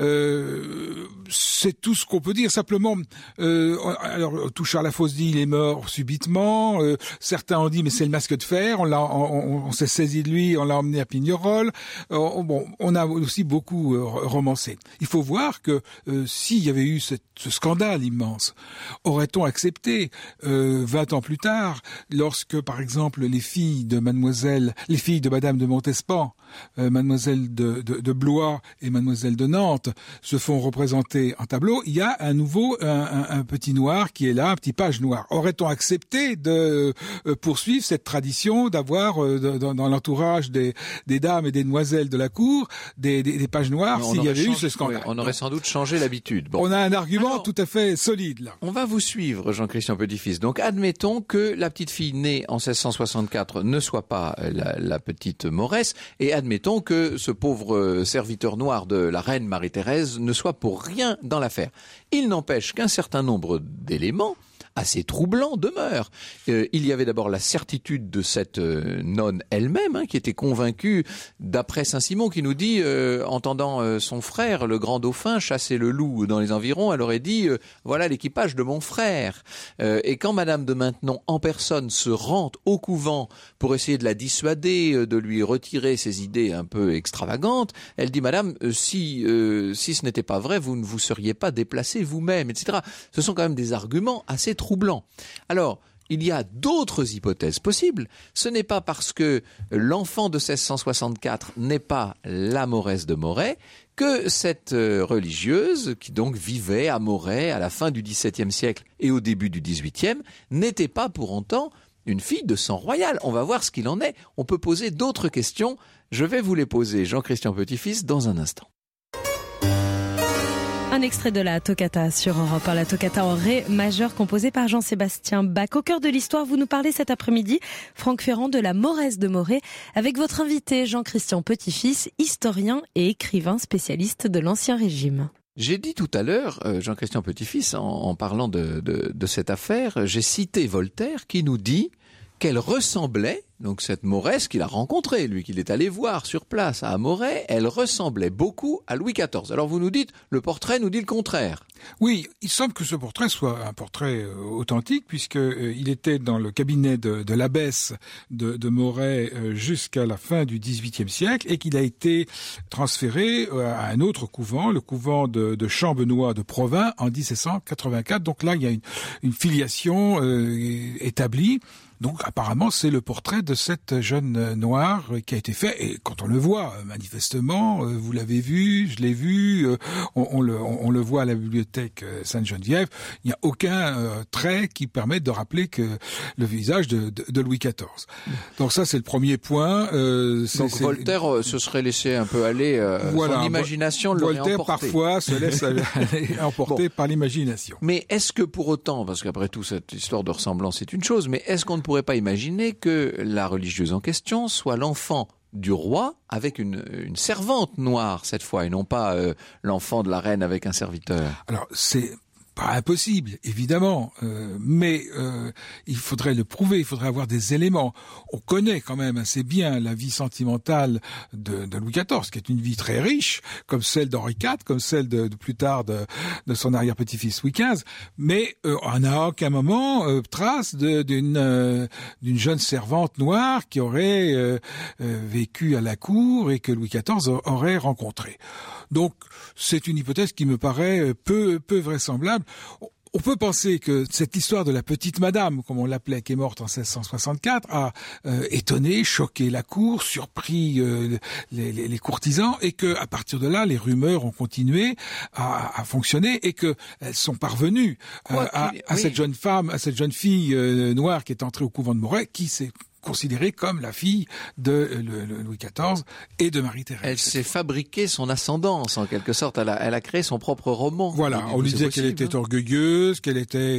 E: C'est tout ce qu'on peut dire, simplement, alors tout Charles Lafosse dit il est mort subitement, certains ont dit mais c'est le masque de fer, on s'est saisi de lui, on l'a emmené à Pignerol, on a aussi beaucoup romancé. Il faut voir que s'il y avait eu ce scandale immense, aurait-on accepté 20 ans plus tard, lorsque par exemple les filles de Madame de Montespan, Mademoiselle de Blois et Mademoiselle de Nantes se font représenter en tableau, il y a un petit noir qui est là, un petit page noir. Aurait-on accepté de poursuivre cette tradition d'avoir dans l'entourage des dames et des demoiselles de la cour des pages noires s'il y avait eu ce scandale?
C: On aurait sans doute changé l'habitude.
E: Bon. On a un argument tout à fait solide là.
C: On va vous suivre, Jean-Christian Petit-Fils. Donc admettons que la petite fille née en 1664 ne soit pas la petite Mauresse, et admettons que ce pauvre serviteur noir de la reine Marie-Thérèse ne soit pour rien dans l'affaire. Il n'empêche qu'un certain nombre d'éléments assez troublant demeure. Il y avait d'abord la certitude de cette nonne elle-même, qui était convaincue, d'après Saint-Simon, qui nous dit, entendant son frère, le grand dauphin, chasser le loup dans les environs, elle aurait dit voilà l'équipage de mon frère. Et quand Madame de Maintenon, en personne, se rend au couvent pour essayer de la dissuader, de lui retirer ses idées un peu extravagantes, elle dit Madame, si ce n'était pas vrai, vous ne vous seriez pas déplacée vous-même, etc. Ce sont quand même des arguments assez troublant. Alors, il y a d'autres hypothèses possibles. Ce n'est pas parce que l'enfant de 1664 n'est pas la Mauresse de Moret que cette religieuse, qui donc vivait à Moret à la fin du XVIIe siècle et au début du XVIIIe, n'était pas pour autant une fille de sang royal. On va voir ce qu'il en est. On peut poser d'autres questions. Je vais vous les poser, Jean-Christian Petit-Fils, dans un instant.
B: Un extrait de la Toccata sur Europe 1, la Toccata en Ré majeur composée par Jean-Sébastien Bach. Au cœur de l'histoire, vous nous parlez cet après-midi, Franck Ferrand, de la Mauresse de Moret, avec votre invité Jean-Christian Petit-Fils, historien et écrivain spécialiste de l'Ancien Régime.
C: J'ai dit tout à l'heure, Jean-Christian Petit-Fils, en parlant de cette affaire, j'ai cité Voltaire qui nous dit qu'elle ressemblait, donc cette Moresse qu'il a rencontrée, lui qu'il est allé voir sur place à Moret, elle ressemblait beaucoup à Louis XIV. Alors vous nous dites, le portrait nous dit le contraire.
E: Oui, il semble que ce portrait soit un portrait authentique, puisque il était dans le cabinet de l'abbesse de Moret jusqu'à la fin du XVIIIe siècle, et qu'il a été transféré à un autre couvent, le couvent de Champbenoît de Provins, en 1784. Donc là, il y a une filiation établie. Donc apparemment, c'est le portrait de cette jeune noire qui a été fait. Et quand on le voit, manifestement, vous l'avez vu, je l'ai vu, on le voit à la bibliothèque Sainte-Geneviève, il n'y a aucun trait qui permette de rappeler que le visage de Louis XIV. Donc ça, c'est le premier point.
C: Donc Voltaire se serait laissé un peu aller, voilà, son imagination l'aurait emporté.
E: Voltaire parfois se laisse aller emporter par l'imagination.
C: Mais est-ce que pour autant, parce qu'après tout cette histoire de ressemblance c'est une chose, mais est-ce qu'on ne pourrait pas imaginer que la religieuse en question soit l'enfant du roi avec une servante noire cette fois, et non pas l'enfant de la reine avec un serviteur?
E: Alors c'est pas impossible, évidemment, mais il faudrait le prouver, il faudrait avoir des éléments. On connaît quand même assez bien la vie sentimentale de Louis XIV, qui est une vie très riche, comme celle d'Henri IV, comme celle de plus tard de son arrière-petit-fils Louis XV, mais on n'a à aucun moment trace d'une jeune servante noire qui aurait vécu à la cour et que Louis XIV aurait rencontrée. Donc, c'est une hypothèse qui me paraît peu vraisemblable. On peut penser que cette histoire de la petite madame, comme on l'appelait, qui est morte en 1664, a étonné, choqué la cour, surpris les courtisans, et que à partir de là, les rumeurs ont continué à fonctionner, et que elles sont parvenues à cette jeune femme, à cette jeune fille noire qui est entrée au couvent de Moret, qui s'est considérée comme la fille de Louis XIV et de Marie-Thérèse.
C: Elle s'est fabriquée son ascendance, en quelque sorte. Elle a créé son propre roman.
E: Voilà, on lui disait qu'elle était orgueilleuse, qu'elle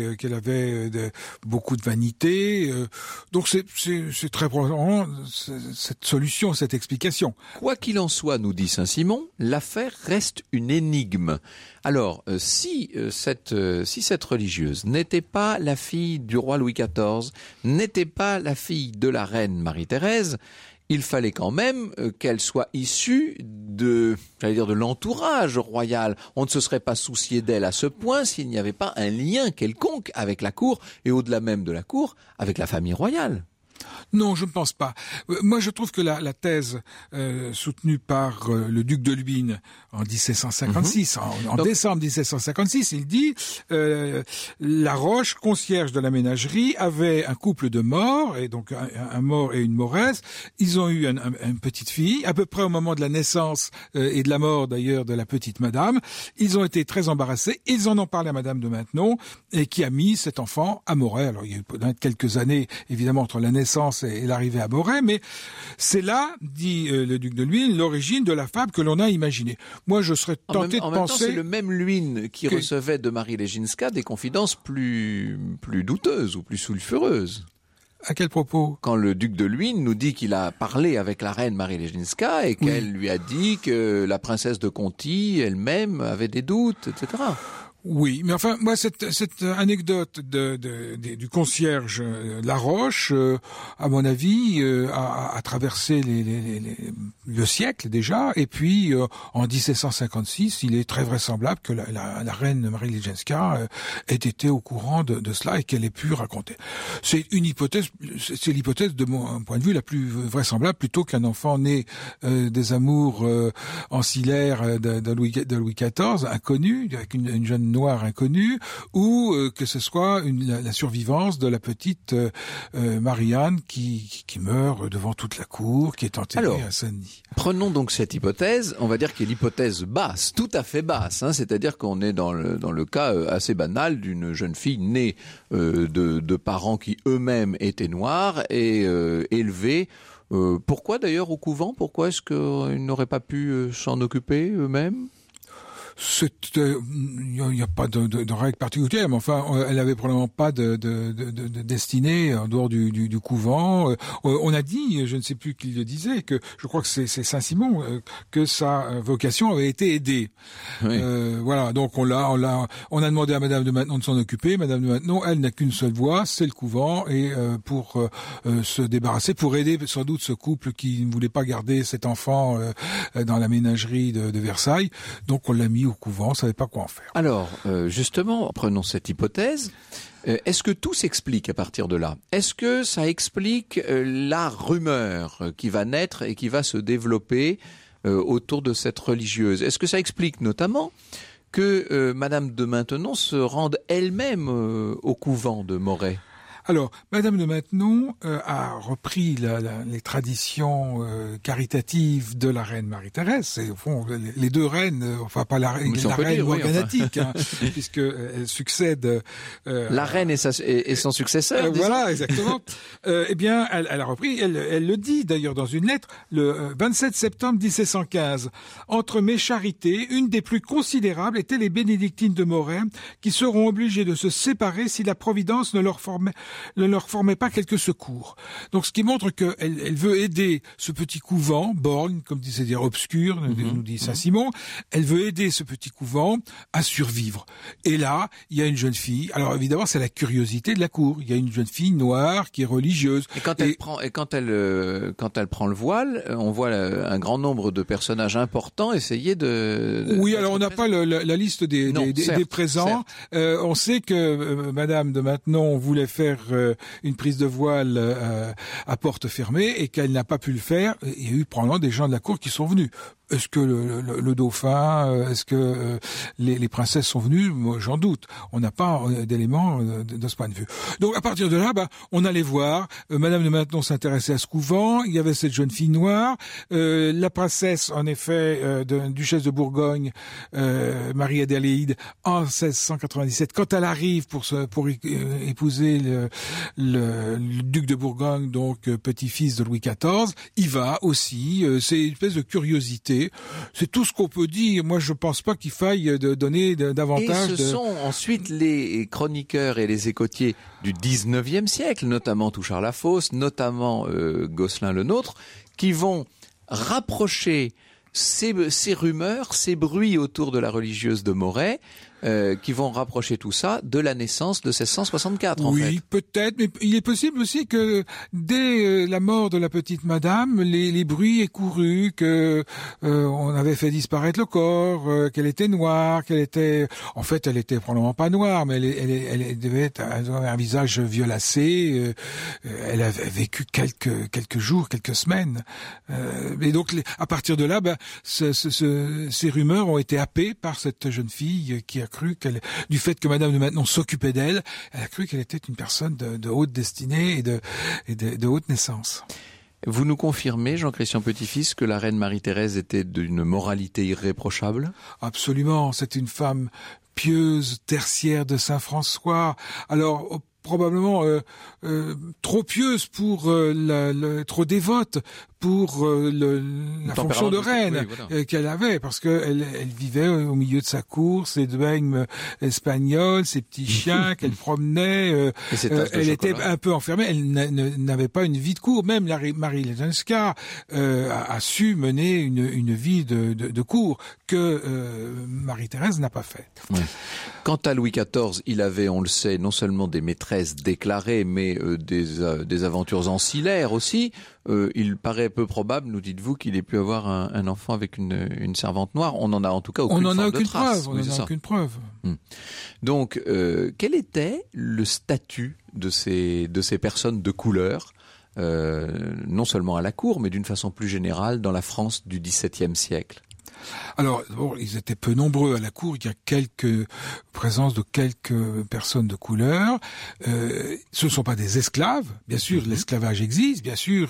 E: avait beaucoup de vanité. Donc c'est très probablement cette solution, cette explication.
C: Quoi qu'il en soit, nous dit Saint-Simon, l'affaire reste une énigme. Alors, si cette religieuse n'était pas la fille du roi Louis XIV, n'était pas la fille de la reine Marie-Thérèse, il fallait quand même qu'elle soit issue de l'entourage royal. On ne se serait pas soucié d'elle à ce point s'il n'y avait pas un lien quelconque avec la cour, et au-delà même de la cour, avec la famille royale.
E: Non, je ne pense pas. Moi, je trouve que la thèse soutenue par le duc de Luynes en 1756, en décembre 1756, il dit La Roche, concierge de la ménagerie, avait un couple de morts, et donc un mort et une moresse. Ils ont eu une petite fille, à peu près au moment de la naissance et de la mort d'ailleurs de la petite madame. Ils ont été très embarrassés. Ils en ont parlé à madame de Maintenon, et qui a mis cet enfant à Moret. Alors, il y a eu quelques années, évidemment, entre la naissance et l'arrivée à Moret, mais c'est là, dit le duc de Luynes, l'origine de la fable que l'on a imaginée. Moi, je serais tenté de penser... En même temps,
C: c'est le même Luynes qui recevait de Marie Legzinska des confidences plus douteuses ou plus sulfureuses.
E: À quel propos?
C: Quand le duc de Luynes nous dit qu'il a parlé avec la reine Marie Legzinska et qu'elle lui a dit que la princesse de Conti elle-même avait des doutes, etc.
E: Oui, mais enfin, moi, cette anecdote du concierge Laroche, à mon avis, a traversé le siècle déjà, et puis en 1756, il est très vraisemblable que la reine Marie Legzinska ait été au courant de cela et qu'elle ait pu raconter. C'est l'hypothèse de mon point de vue la plus vraisemblable, plutôt qu'un enfant né des amours ancillaires de Louis XIV, inconnu, avec une jeune noire inconnue, ou que ce soit la survivance de la petite Marianne qui meurt devant toute la cour, qui est enterrée à Saint-Denis.
C: Prenons donc cette hypothèse, on va dire qu'il y a l'hypothèse basse, tout à fait basse, c'est-à-dire qu'on est dans le cas assez banal d'une jeune fille née de parents qui eux-mêmes étaient noirs et élevés. Pourquoi d'ailleurs au couvent? Pourquoi est-ce qu'ils n'auraient pas pu s'en occuper eux-mêmes?
E: il n'y a pas de règle particulière, mais enfin, elle avait probablement pas de destinée en dehors du couvent. On a dit, je ne sais plus qui le disait, que je crois que c'est Saint-Simon, que sa vocation avait été aidée. Oui. Voilà, donc on a demandé à Madame de Maintenon de s'en occuper. Madame de Maintenon, elle n'a qu'une seule voie, c'est le couvent, et pour se débarrasser, pour aider sans doute ce couple qui ne voulait pas garder cet enfant dans la ménagerie de Versailles, donc on l'a mis au couvent, on savait pas quoi en faire.
C: Alors, justement, prenons cette hypothèse. Est-ce que tout s'explique à partir de là? Est-ce que ça explique la rumeur qui va naître et qui va se développer autour de cette religieuse? Est-ce que ça explique notamment que Madame de Maintenon se rende elle-même au couvent de Moret?
E: Alors, Madame de Maintenon a repris les traditions caritatives de la reine Marie-Thérèse. C'est au fond les deux reines, enfin pas la reine morganatique, hein, puisque elle succède.
C: La reine et son successeur.
E: Voilà, exactement. Eh bien, elle a repris. Elle le dit d'ailleurs dans une lettre le 27 septembre 1715. Entre mes charités, une des plus considérables étaient les bénédictines de Moret, qui seront obligées de se séparer si la Providence ne leur formait pas quelques secours. Donc, ce qui montre qu'elle veut aider ce petit couvent, borgne, comme c'est-à-dire obscur, nous dit Saint-Simon. Elle veut aider ce petit couvent à survivre. Et là, il y a une jeune fille. Alors, évidemment, c'est la curiosité de la cour. Il y a une jeune fille noire qui est religieuse.
C: Et quand elle prend le voile, on voit un grand nombre de personnages importants essayer de
E: oui, alors on n'a pas la liste des présents. On sait que Madame de Maintenon voulait faire une prise de voile à porte fermée et qu'elle n'a pas pu le faire. Il y a eu probablement des gens de la cour qui sont venus. Est-ce que le dauphin, est-ce que les princesses sont venues? Moi, j'en doute. On n'a pas d'éléments de ce point de vue. Donc, à partir de là, on allait voir. Madame de Maintenon s'intéressait à ce couvent. Il y avait cette jeune fille noire. La princesse, en effet, duchesse de Bourgogne, Marie-Adélaïde, en 1697, quand elle arrive pour épouser le duc de Bourgogne, donc petit-fils de Louis XIV, il va aussi. C'est une espèce de curiosité. C'est tout ce qu'on peut dire. Moi, je pense pas qu'il faille donner davantage.
C: Et ce sont ensuite les chroniqueurs et les écotiers du 19e siècle, notamment Touchard La Fosse, notamment Gosselin le Nôtre, qui vont rapprocher ces rumeurs, ces bruits autour de la religieuse de Moret, qui vont rapprocher tout ça de la naissance de 1664, en fait.
E: Oui, peut-être, mais il est possible aussi que dès la mort de la petite madame, les bruits aient couru, que on avait fait disparaître le corps, qu'elle était noire, en fait, elle était probablement pas noire, mais elle devait avoir un visage violacé, elle avait vécu quelques jours, quelques semaines, et donc, à partir de là, ces rumeurs ont été happées par cette jeune fille qui a cru du fait que Madame de Maintenon s'occupait d'elle, elle a cru qu'elle était une personne de haute destinée et de haute naissance.
C: Vous nous confirmez, Jean-Christian Petit-Fils, que la reine Marie-Thérèse était d'une moralité irréprochable?
E: Absolument, c'est une femme pieuse, tertiaire de Saint-François. Alors, probablement trop pieuse pour trop dévote pour la fonction de reine qu'elle avait, parce que elle vivait au milieu de sa cour, ses duègnes espagnols, ses petits chiens qu'elle promenait. Elle était un peu enfermée. Elle n'avait pas une vie de cour. Même Marie Lesenska a su mener une vie de cour que Marie-Thérèse n'a pas faite.
C: Ouais. Quant à Louis XIV, il avait, on le sait, non seulement des maîtresses déclarées, mais des aventures ancillaires aussi. Il paraît peu probable, nous dites-vous, qu'il ait pu avoir un enfant avec une servante noire. On n'en a en tout cas aucune trace.
E: On n'en a aucune preuve.
C: Donc, quel était le statut de ces personnes de couleur, non seulement à la cour, mais d'une façon plus générale dans la France du XVIIe siècle?
E: Alors, ils étaient peu nombreux à la cour. Il y a présence de quelques personnes de couleur. Ce ne sont pas des esclaves. Bien sûr, l'esclavage existe. Bien sûr,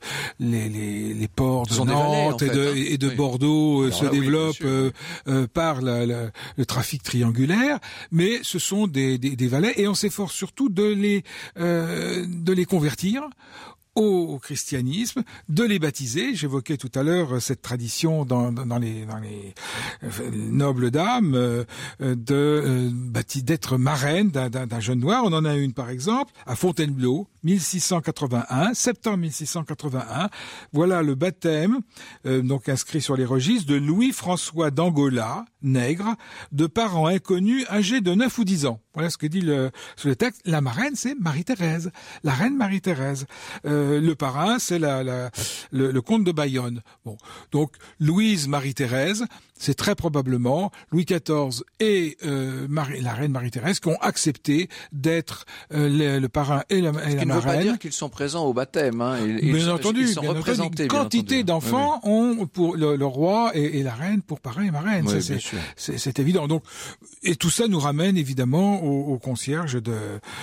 E: les ports de Nantes et de Bordeaux se développent par le trafic triangulaire. Mais ce sont des valets, et on s'efforce surtout de les convertir au christianisme, de les baptiser. J'évoquais tout à l'heure cette tradition dans les nobles dames d'être marraine d'un jeune noir. On en a une par exemple à Fontainebleau, 1681, septembre 1681. Voilà le baptême, donc inscrit sur les registres, de Louis-François d'Angola, nègre, de parents inconnus âgés de 9 ou 10 ans. Voilà ce que dit sur le texte. La marraine, c'est Marie-Thérèse, la reine Marie-Thérèse. Le parrain, c'est le comte de Bayonne. Bon, donc Louise Marie-Thérèse, c'est très probablement Louis XIV et la reine Marie-Thérèse qui ont accepté d'être le parrain et la marraine.
C: Ce qui ne veut pas dire qu'ils sont présents au baptême. Hein.
E: Bien entendu,
C: ils sont représentés.
E: Une quantité d'enfants ont pour le roi et la reine pour parrain et marraine.
C: Oui,
E: c'est évident. Donc, et tout ça nous ramène évidemment au concierge de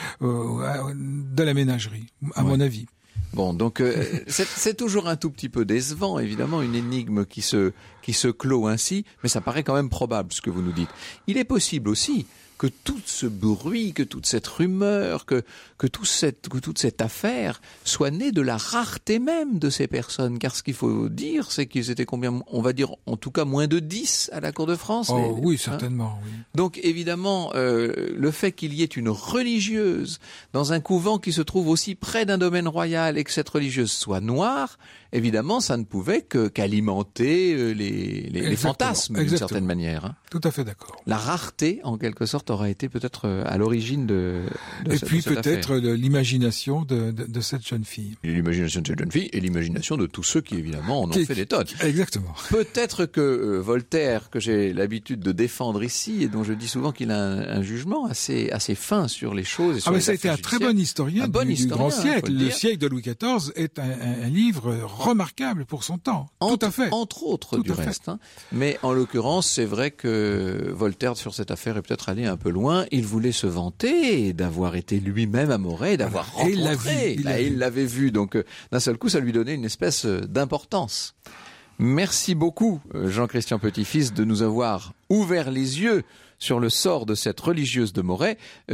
E: la ménagerie, à mon avis.
C: Bon, donc c'est toujours un tout petit peu décevant, évidemment, une énigme qui se clôt ainsi, mais ça paraît quand même probable ce que vous nous dites. Il est possible aussi que tout ce bruit, que toute cette rumeur, que toute cette affaire soit née de la rareté même de ces personnes. Car ce qu'il faut dire, c'est qu'ils étaient combien, on va dire en tout cas moins de 10 à la cour de France.
E: Oui, certainement. Oui.
C: Donc évidemment, le fait qu'il y ait une religieuse dans un couvent qui se trouve aussi près d'un domaine royal et que cette religieuse soit noire, évidemment, ça ne pouvait qu'alimenter les fantasmes d'une certaine manière. Hein.
E: Tout à fait d'accord.
C: La rareté, en quelque sorte, aura été peut-être à l'origine de cette affaire. Et puis
E: peut-être l'imagination de cette jeune fille.
C: L'imagination de cette jeune fille et l'imagination de tous ceux qui, évidemment, en ont fait des tonnes.
E: Exactement.
C: Peut-être que Voltaire, que j'ai l'habitude de défendre ici, et dont je dis souvent qu'il a un jugement assez fin sur les choses et sur les
E: ça a été un très bon historien du grand siècle. Le siècle de Louis XIV est un livre remarquable pour son temps. Tout à fait.
C: Entre autres, du reste. Hein. Mais en l'occurrence, c'est vrai que Voltaire, sur cette affaire, est peut-être allé un peu loin. Il voulait se vanter d'avoir été lui-même à Moret, d'avoir rencontré. Il l'avait vu. Donc, d'un seul coup, ça lui donnait une espèce d'importance. Merci beaucoup, Jean-Christian Petit-Fils, de nous avoir ouvert les yeux sur le sort de cette religieuse de Moret.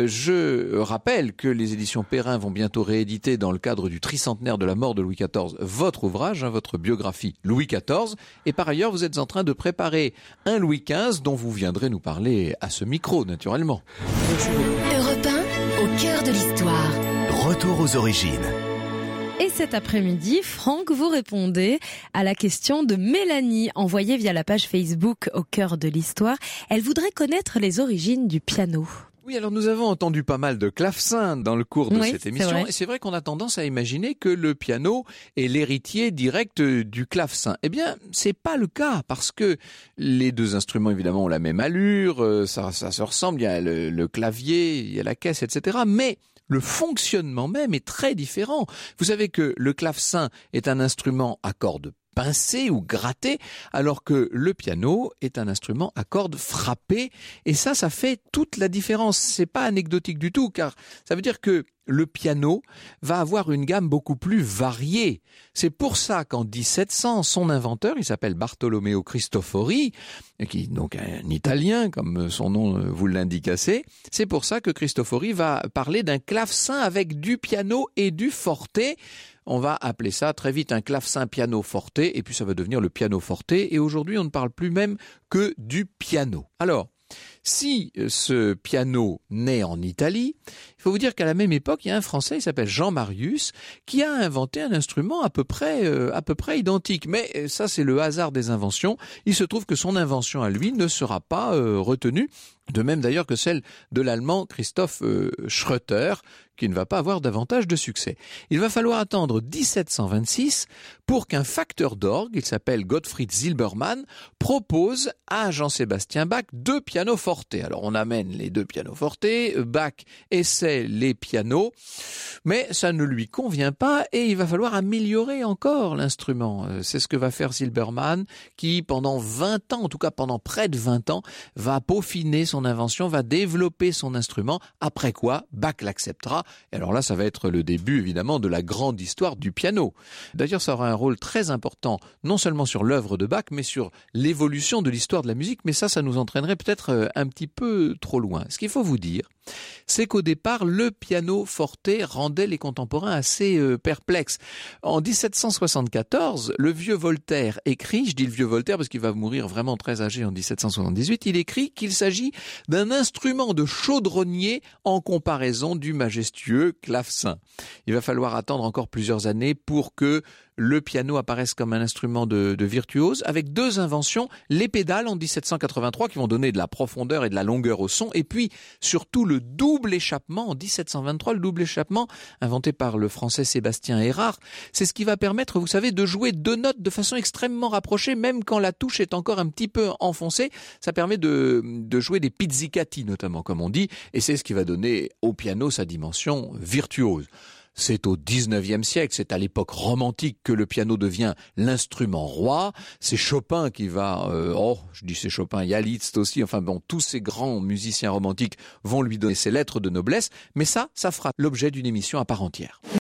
C: Je rappelle que les éditions Perrin vont bientôt rééditer, dans le cadre du tricentenaire de la mort de Louis XIV, votre ouvrage, votre biographie Louis XIV. Et par ailleurs, vous êtes en train de préparer un Louis XV dont vous viendrez nous parler à ce micro, naturellement.
D: Europe 1, au cœur de l'histoire.
A: Retour aux origines.
B: Et cet après-midi, Franck, vous répondez à la question de Mélanie, envoyée via la page Facebook Au cœur de l'histoire. Elle voudrait connaître les origines du piano.
C: Oui, alors nous avons entendu pas mal de clavecins dans le cours de cette émission, et c'est vrai qu'on a tendance à imaginer que le piano est l'héritier direct du clavecin. Eh bien, c'est pas le cas, parce que les deux instruments, évidemment, ont la même allure, ça se ressemble, il y a le clavier, il y a la caisse, etc., mais le fonctionnement même est très différent. Vous savez que le clavecin est un instrument à cordes pincées ou grattées, alors que le piano est un instrument à cordes frappées. Et ça fait toute la différence. C'est pas anecdotique du tout, car ça veut dire que le piano va avoir une gamme beaucoup plus variée. C'est pour ça qu'en 1700, son inventeur, il s'appelle Bartolomeo Cristofori, qui est donc un Italien, comme son nom vous l'indique assez. C'est pour ça que Cristofori va parler d'un clavecin avec du piano et du forte. On va appeler ça très vite un clavecin piano forte, et puis ça va devenir le piano forte. Et aujourd'hui, on ne parle plus même que du piano. Alors, si ce piano naît en Italie, il faut vous dire qu'à la même époque, il y a un Français, il s'appelle Jean Marius, qui a inventé un instrument à peu près identique. Mais ça, c'est le hasard des inventions. Il se trouve que son invention à lui ne sera pas retenue. De même d'ailleurs que celle de l'allemand Christoph Schröter, qui ne va pas avoir davantage de succès. Il va falloir attendre 1726 pour qu'un facteur d'orgue, il s'appelle Gottfried Silbermann, propose à Jean-Sébastien Bach 2 pianos forte. Alors on amène les 2 pianos forte, Bach essaie les pianos, mais ça ne lui convient pas et il va falloir améliorer encore l'instrument. C'est ce que va faire Silbermann, qui pendant 20 ans, en tout cas pendant près de 20 ans, va peaufiner son invention, va développer son instrument, après quoi Bach l'acceptera. Et alors là, ça va être le début, évidemment, de la grande histoire du piano. D'ailleurs, ça aura un rôle très important, non seulement sur l'œuvre de Bach, mais sur l'évolution de l'histoire de la musique. Mais ça nous entraînerait peut-être un un petit peu trop loin. Ce qu'il faut vous dire, c'est qu'au départ, le piano forte rendait les contemporains assez perplexes. En 1774, le vieux Voltaire écrit, je dis le vieux Voltaire parce qu'il va mourir vraiment très âgé en 1778, il écrit qu'il s'agit d'un instrument de chaudronnier en comparaison du majestueux clavecin. Il va falloir attendre encore plusieurs années pour que le piano apparaisse comme un instrument de virtuose, avec deux inventions, les pédales en 1783 qui vont donner de la profondeur et de la longueur au son, et puis surtout le double échappement en 1723, le double échappement inventé par le français Sébastien Érard. C'est ce qui va permettre, vous savez, de jouer deux notes de façon extrêmement rapprochée, même quand la touche est encore un petit peu enfoncée. Ça permet de jouer des pizzicati notamment, comme on dit, et c'est ce qui va donner au piano sa dimension virtuose. C'est au 19e siècle, c'est à l'époque romantique que le piano devient l'instrument roi. C'est Chopin qui va, c'est Chopin, il y a Liszt aussi, enfin bon, tous ces grands musiciens romantiques vont lui donner ses lettres de noblesse, mais ça fera l'objet d'une émission à part entière.